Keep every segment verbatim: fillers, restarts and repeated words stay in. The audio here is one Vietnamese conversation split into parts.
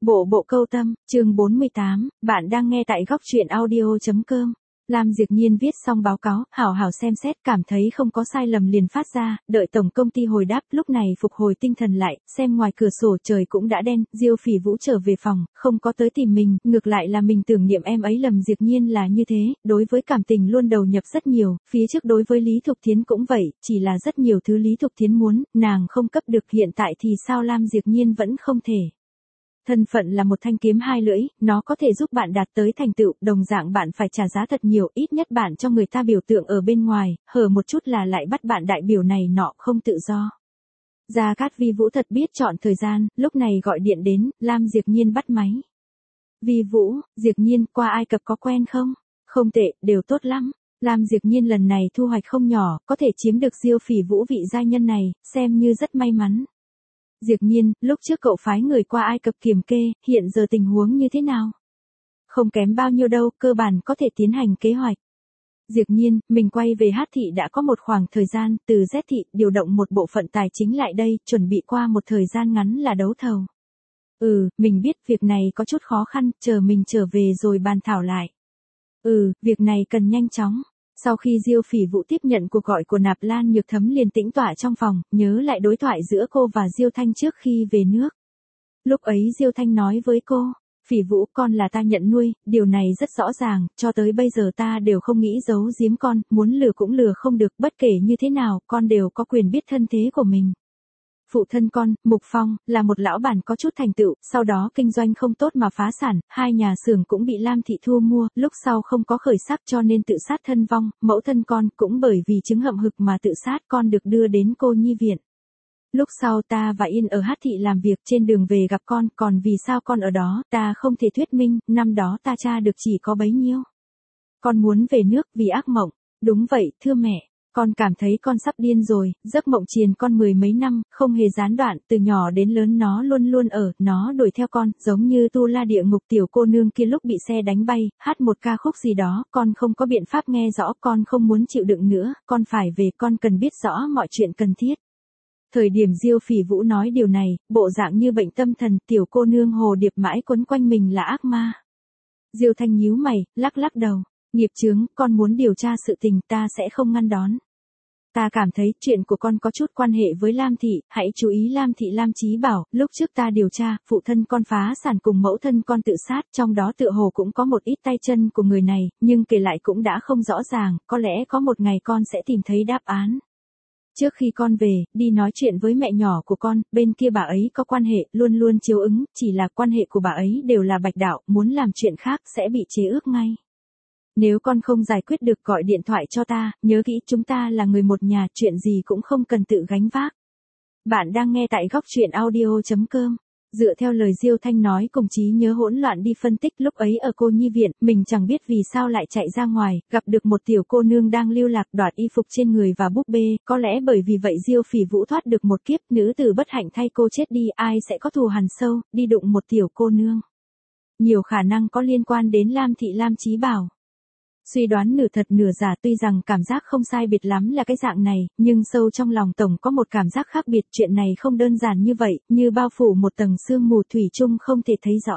Bộ bộ câu tâm, chương bốn mươi tám, bạn đang nghe tại góc truyện audio.com. Lam Diệp Nhiên viết xong báo cáo, hảo hảo xem xét, cảm thấy không có sai lầm liền phát ra, đợi tổng công ty hồi đáp, lúc này phục hồi tinh thần lại, xem ngoài cửa sổ trời cũng đã đen, Diêu Phỉ Vũ trở về phòng, không có tới tìm mình, ngược lại là mình tưởng niệm em ấy. Lầm Diệp Nhiên là như thế, đối với cảm tình luôn đầu nhập rất nhiều, phía trước đối với Lý Thục Thiến cũng vậy, chỉ là rất nhiều thứ Lý Thục Thiến muốn, nàng không cấp được, hiện tại thì sao Lam Diệp Nhiên vẫn không thể. Thân phận là một thanh kiếm hai lưỡi, nó có thể giúp bạn đạt tới thành tựu, đồng dạng bạn phải trả giá thật nhiều, ít nhất bạn cho người ta biểu tượng ở bên ngoài, hở một chút là lại bắt bạn đại biểu này nọ không tự do. Gia Cát Vi Vũ thật biết chọn thời gian, lúc này gọi điện đến, Lam Diệp Nhiên bắt máy. Vi Vũ, Diệp Nhiên, qua Ai Cập có quen không? Không tệ, đều tốt lắm. Lam Diệp Nhiên lần này thu hoạch không nhỏ, có thể chiếm được Diêu Phỉ Vũ vị giai nhân này, xem như rất may mắn. Diệp Nhiên, lúc trước cậu phái người qua Ai Cập kiểm kê, hiện giờ tình huống như thế nào? Không kém bao nhiêu đâu, cơ bản có thể tiến hành kế hoạch. Diệp Nhiên, mình quay về Hát thị đã có một khoảng thời gian, từ Z thị, điều động một bộ phận tài chính lại đây, chuẩn bị qua một thời gian ngắn là đấu thầu. Ừ, mình biết việc này có chút khó khăn, chờ mình trở về rồi bàn thảo lại. Ừ, việc này cần nhanh chóng. Sau khi Diêu Phỉ Vũ tiếp nhận cuộc gọi của Nạp Lan Nhược Thấm liền tĩnh tọa trong phòng, nhớ lại đối thoại giữa cô và Diêu Thanh trước khi về nước. Lúc ấy Diêu Thanh nói với cô, Phỉ Vũ, con là ta nhận nuôi, điều này rất rõ ràng, cho tới bây giờ ta đều không nghĩ giấu giếm con, muốn lừa cũng lừa không được, bất kể như thế nào, con đều có quyền biết thân thế của mình. Phụ thân con, Mục Phong, là một lão bản có chút thành tựu, sau đó kinh doanh không tốt mà phá sản, hai nhà xưởng cũng bị Lam Thị thu mua, lúc sau không có khởi sắc cho nên tự sát thân vong, mẫu thân con cũng bởi vì chứng hậm hực mà tự sát, con được đưa đến cô nhi viện. Lúc sau ta và Yên ở Hát thị làm việc, trên đường về gặp con, còn vì sao con ở đó, ta không thể thuyết minh, năm đó ta tra được chỉ có bấy nhiêu. Con muốn về nước vì ác mộng. Đúng vậy, thưa mẹ. Con cảm thấy con sắp điên rồi, giấc mộng triền con mười mấy năm, không hề gián đoạn, từ nhỏ đến lớn nó luôn luôn ở, nó đuổi theo con, giống như Tu La Địa Ngục tiểu cô nương kia lúc bị xe đánh bay, hát một ca khúc gì đó, con không có biện pháp nghe rõ, con không muốn chịu đựng nữa, con phải về, con cần biết rõ mọi chuyện cần thiết. Thời điểm Diêu Phỉ Vũ nói điều này, bộ dạng như bệnh tâm thần, tiểu cô nương hồ điệp mãi quấn quanh mình là ác ma. Diêu Thanh nhíu mày, lắc lắc đầu. Nghiệp chướng, con muốn điều tra sự tình, ta sẽ không ngăn đón. Ta cảm thấy chuyện của con có chút quan hệ với Lam Thị, hãy chú ý Lam Thị. Lam Chí bảo, lúc trước ta điều tra, phụ thân con phá sản cùng mẫu thân con tự sát, trong đó tựa hồ cũng có một ít tay chân của người này, nhưng kể lại cũng đã không rõ ràng, có lẽ có một ngày con sẽ tìm thấy đáp án. Trước khi con về, đi nói chuyện với mẹ nhỏ của con, bên kia bà ấy có quan hệ, luôn luôn chiếu ứng, chỉ là quan hệ của bà ấy đều là bạch đạo, muốn làm chuyện khác sẽ bị chế ước ngay. Nếu con không giải quyết được gọi điện thoại cho ta, nhớ kỹ chúng ta là người một nhà, chuyện gì cũng không cần tự gánh vác. Bạn đang nghe tại góc truyện audio.com. Dựa theo lời Diêu Thanh nói cùng trí nhớ hỗn loạn đi phân tích, lúc ấy ở cô nhi viện, mình chẳng biết vì sao lại chạy ra ngoài, gặp được một tiểu cô nương đang lưu lạc, đoạt y phục trên người và búp bê, có lẽ bởi vì vậy Diêu Phỉ Vũ thoát được một kiếp, nữ tử bất hạnh thay cô chết đi, ai sẽ có thù hằn sâu, đi đụng một tiểu cô nương. Nhiều khả năng có liên quan đến Lam Thị. Lam Chí bảo. Suy đoán nửa thật nửa giả, tuy rằng cảm giác không sai biệt lắm là cái dạng này, nhưng sâu trong lòng tổng có một cảm giác khác biệt, chuyện này không đơn giản như vậy, như bao phủ một tầng sương mù thủy chung không thể thấy rõ.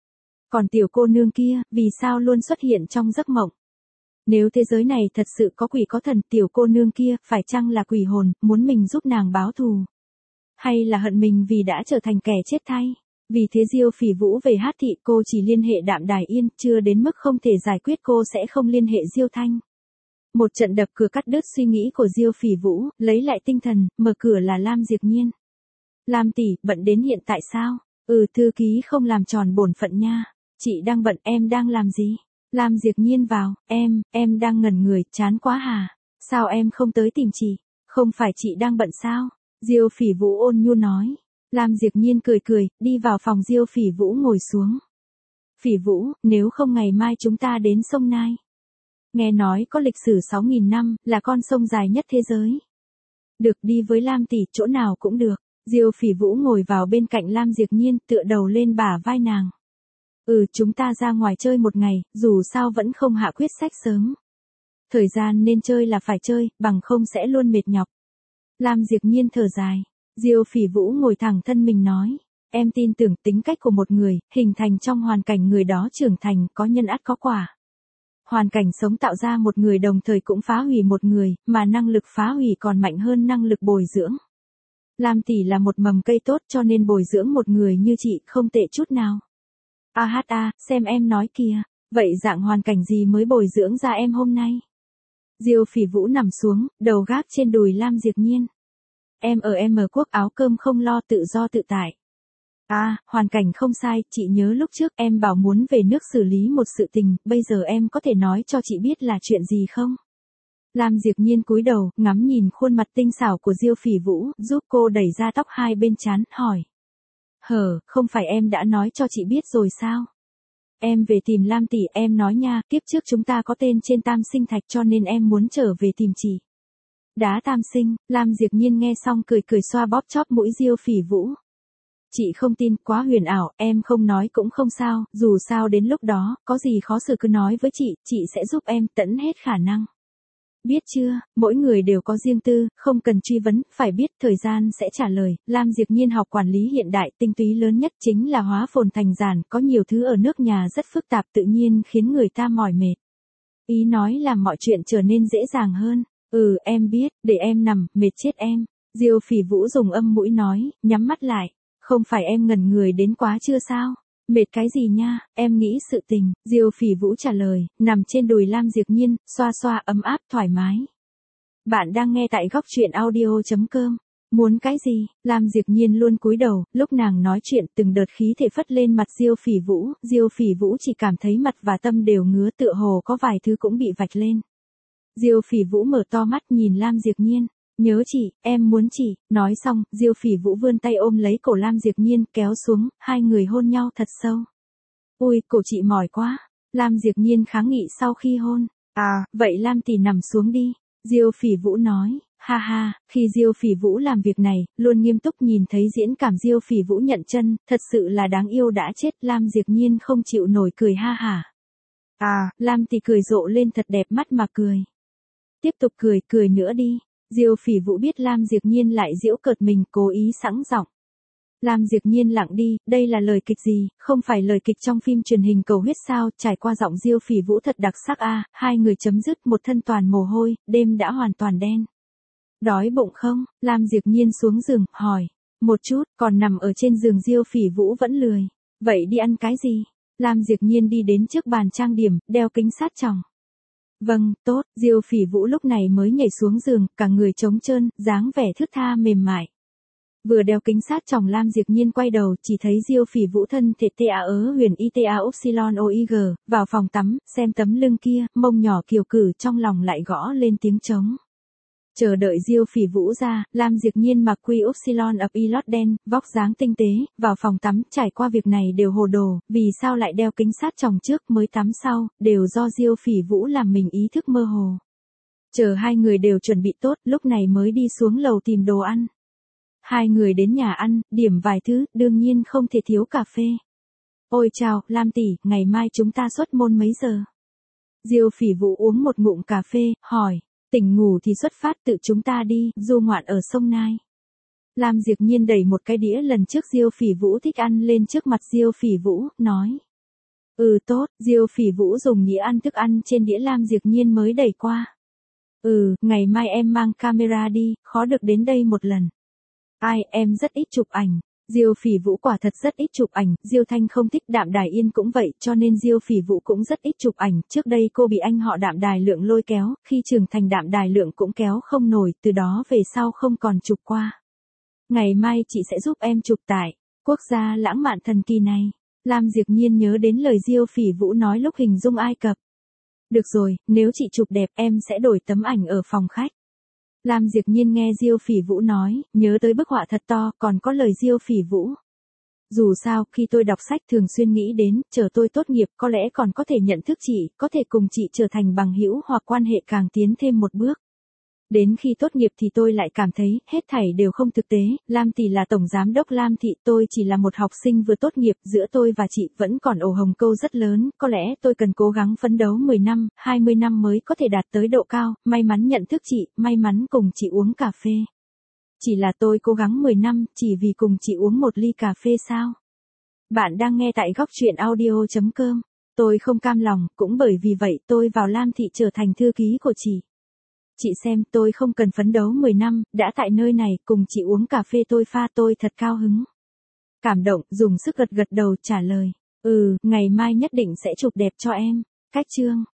Còn tiểu cô nương kia, vì sao luôn xuất hiện trong giấc mộng? Nếu thế giới này thật sự có quỷ có thần, tiểu cô nương kia, phải chăng là quỷ hồn, muốn mình giúp nàng báo thù? Hay là hận mình vì đã trở thành kẻ chết thay? Vì thế Diêu Phỉ Vũ về Hát thị, cô chỉ liên hệ Đạm Đài Yên, chưa đến mức không thể giải quyết, cô sẽ không liên hệ Diêu Thanh. Một trận đập cửa cắt đứt suy nghĩ của Diêu Phỉ Vũ, lấy lại tinh thần, mở cửa là Lam Diệp Nhiên. Lam tỷ, bận đến hiện tại sao? Ừ, thư ký không làm tròn bổn phận nha. Chị đang bận, em đang làm gì? Lam Diệp Nhiên vào, em, em đang ngẩn người, chán quá hà. Sao em không tới tìm chị? Không phải chị đang bận sao? Diêu Phỉ Vũ ôn nhu nói. Lam Diệp Nhiên cười cười, đi vào phòng Diêu Phỉ Vũ ngồi xuống. Phỉ Vũ, nếu không ngày mai chúng ta đến sông Nai. Nghe nói có lịch sử sáu nghìn năm, là con sông dài nhất thế giới. Được, đi với Lam tỷ, chỗ nào cũng được. Diêu Phỉ Vũ ngồi vào bên cạnh Lam Diệp Nhiên, tựa đầu lên bả vai nàng. Ừ, chúng ta ra ngoài chơi một ngày, dù sao vẫn không hạ quyết sách sớm. Thời gian nên chơi là phải chơi, bằng không sẽ luôn mệt nhọc. Lam Diệp Nhiên thở dài. Diêu Phỉ Vũ ngồi thẳng thân mình nói. Em tin tưởng tính cách của một người, hình thành trong hoàn cảnh người đó trưởng thành, có nhân ắt có quả. Hoàn cảnh sống tạo ra một người đồng thời cũng phá hủy một người, mà năng lực phá hủy còn mạnh hơn năng lực bồi dưỡng. Lam tỷ là một mầm cây tốt cho nên bồi dưỡng một người như chị không tệ chút nào. A hát a, xem em nói kìa, vậy dạng hoàn cảnh gì mới bồi dưỡng ra em hôm nay? Diêu Phỉ Vũ nằm xuống, đầu gác trên đùi Lam Diệp Nhiên. Em ở em ở quốc áo cơm không lo tự do tự tại. À, hoàn cảnh không sai, chị nhớ lúc trước em bảo muốn về nước xử lý một sự tình, bây giờ em có thể nói cho chị biết là chuyện gì không? Lam Diệp Nhiên cúi đầu, ngắm nhìn khuôn mặt tinh xảo của Diêu Phỉ Vũ, giúp cô đẩy ra tóc hai bên trán, hỏi. Hở, không phải em đã nói cho chị biết rồi sao? Em về tìm Lam tỷ, em nói nha, kiếp trước chúng ta có tên trên tam sinh thạch cho nên em muốn trở về tìm chị. Đá tam sinh, Lam Diệp Nhiên nghe xong cười cười xoa bóp chóp mũi Diêu Phỉ Vũ. Chị không tin, quá huyền ảo, em không nói cũng không sao, dù sao đến lúc đó, có gì khó xử cứ nói với chị, chị sẽ giúp em tận hết khả năng. Biết chưa, mỗi người đều có riêng tư, không cần truy vấn, phải biết thời gian sẽ trả lời. Lam Diệp Nhiên học quản lý hiện đại, tinh túy lớn nhất chính là hóa phồn thành giản, có nhiều thứ ở nước nhà rất phức tạp tự nhiên khiến người ta mỏi mệt. Ý nói làm mọi chuyện trở nên dễ dàng hơn. Ừ, em biết, để em nằm, mệt chết em. Diêu Phỉ Vũ dùng âm mũi nói, nhắm mắt lại. Không phải em ngẩn người đến quá chưa sao? Mệt cái gì nha, em nghĩ sự tình. Diêu Phỉ Vũ trả lời, nằm trên đùi Lam Diệp Nhiên, xoa xoa ấm áp thoải mái. Bạn đang nghe tại góc truyện audio chấm com. Muốn cái gì? Lam Diệp Nhiên luôn cúi đầu, lúc nàng nói chuyện từng đợt khí thể phất lên mặt Diêu Phỉ Vũ, Diêu Phỉ Vũ chỉ cảm thấy mặt và tâm đều ngứa tựa hồ có vài thứ cũng bị vạch lên. Diêu Phỉ Vũ mở to mắt nhìn Lam Diệp Nhiên. Nhớ chị, em muốn chị, nói xong, Diêu Phỉ Vũ vươn tay ôm lấy cổ Lam Diệp Nhiên, kéo xuống, hai người hôn nhau thật sâu. Ui, cổ chị mỏi quá. Lam Diệp Nhiên kháng nghị sau khi hôn. À, vậy Lam tỷ nằm xuống đi. Diêu Phỉ Vũ nói, ha ha, khi Diêu Phỉ Vũ làm việc này, luôn nghiêm túc nhìn thấy diễn cảm Diêu Phỉ Vũ nhận chân, thật sự là đáng yêu đã chết, Lam Diệp Nhiên không chịu nổi cười ha hả. À, Lam tỷ cười rộ lên thật đẹp mắt mà cười. Tiếp tục cười, cười nữa đi. Diêu Phỉ Vũ biết Lam Diệp Nhiên lại giễu cợt mình, cố ý sẵn giọng. Lam Diệp Nhiên lặng đi, đây là lời kịch gì, không phải lời kịch trong phim truyền hình Cầu Huyết sao, trải qua giọng Diêu Phỉ Vũ thật đặc sắc a, à, hai người chấm dứt một thân toàn mồ hôi, đêm đã hoàn toàn đen. Đói bụng không? Lam Diệp Nhiên xuống giường, hỏi. Một chút, còn nằm ở trên giường Diêu Phỉ Vũ vẫn lười. Vậy đi ăn cái gì? Lam Diệp Nhiên đi đến trước bàn trang điểm, đeo kính sát tròng. Vâng, tốt, Diêu Phỉ Vũ lúc này mới nhảy xuống giường, cả người trống trơn, dáng vẻ thướt tha mềm mại. Vừa đeo kính sát tròng Lam Diệp Nhiên quay đầu, chỉ thấy Diêu Phỉ Vũ thân thể tê a ớ huyền y tê a upsilon oig, vào phòng tắm, xem tấm lưng kia, mông nhỏ kiều cử trong lòng lại gõ lên tiếng trống. Chờ đợi Diêu Phỉ Vũ ra, Lam Diệp Nhiên mặc quy upsilon ập y lót đen, vóc dáng tinh tế, vào phòng tắm, trải qua việc này đều hồ đồ, vì sao lại đeo kính sát tròng trước mới tắm sau, đều do Diêu Phỉ Vũ làm mình ý thức mơ hồ. Chờ hai người đều chuẩn bị tốt, lúc này mới đi xuống lầu tìm đồ ăn. Hai người đến nhà ăn, điểm vài thứ, đương nhiên không thể thiếu cà phê. Ôi chào, Lam tỷ, ngày mai chúng ta xuất môn mấy giờ? Diêu Phỉ Vũ uống một ngụm cà phê, hỏi. Tỉnh ngủ thì xuất phát tự chúng ta đi, du ngoạn ở sông Nai. Lam Diệp Nhiên đẩy một cái đĩa lần trước Diêu Phỉ Vũ thích ăn lên trước mặt Diêu Phỉ Vũ, nói. Ừ tốt, Diêu Phỉ Vũ dùng đĩa ăn thức ăn trên đĩa Lam Diệp Nhiên mới đẩy qua. Ừ, ngày mai em mang camera đi, khó được đến đây một lần. Ai, em rất ít chụp ảnh. Diêu Phỉ Vũ quả thật rất ít chụp ảnh, Diêu Thanh không thích, Đạm Đài Yên cũng vậy, cho nên Diêu Phỉ Vũ cũng rất ít chụp ảnh, trước đây cô bị anh họ Đạm Đài Lượng lôi kéo, khi trưởng thành Đạm Đài Lượng cũng kéo không nổi, từ đó về sau không còn chụp qua. Ngày mai chị sẽ giúp em chụp tại quốc gia lãng mạn thần kỳ này. Lam Diệp Nhiên nhớ đến lời Diêu Phỉ Vũ nói lúc hình dung Ai Cập. Được rồi, nếu chị chụp đẹp em sẽ đổi tấm ảnh ở phòng khách. Lam Diệp Nhiên nghe Diêu Phỉ Vũ nói, nhớ tới bức họa thật to, còn có lời Diêu Phỉ Vũ. Dù sao, khi tôi đọc sách thường xuyên nghĩ đến, chờ tôi tốt nghiệp có lẽ còn có thể nhận thức chị, có thể cùng chị trở thành bằng hữu hoặc quan hệ càng tiến thêm một bước. Đến khi tốt nghiệp thì tôi lại cảm thấy, hết thảy đều không thực tế, Lam tỷ là tổng giám đốc Lam thị, tôi chỉ là một học sinh vừa tốt nghiệp, giữa tôi và chị vẫn còn ổ hồng câu rất lớn, có lẽ tôi cần cố gắng phấn đấu mười năm, hai mươi năm mới có thể đạt tới độ cao, may mắn nhận thức chị, may mắn cùng chị uống cà phê. Chỉ là tôi cố gắng mười năm, chỉ vì cùng chị uống một ly cà phê sao? Bạn đang nghe tại góc chuyện audio.com. Tôi không cam lòng, cũng bởi vì vậy tôi vào Lam Thị trở thành thư ký của chị. Chị xem, tôi không cần phấn đấu mười năm, đã tại nơi này, cùng chị uống cà phê tôi pha tôi thật cao hứng. Cảm động, dùng sức gật gật đầu trả lời. Ừ, ngày mai nhất định sẽ chụp đẹp cho em. Cách chương.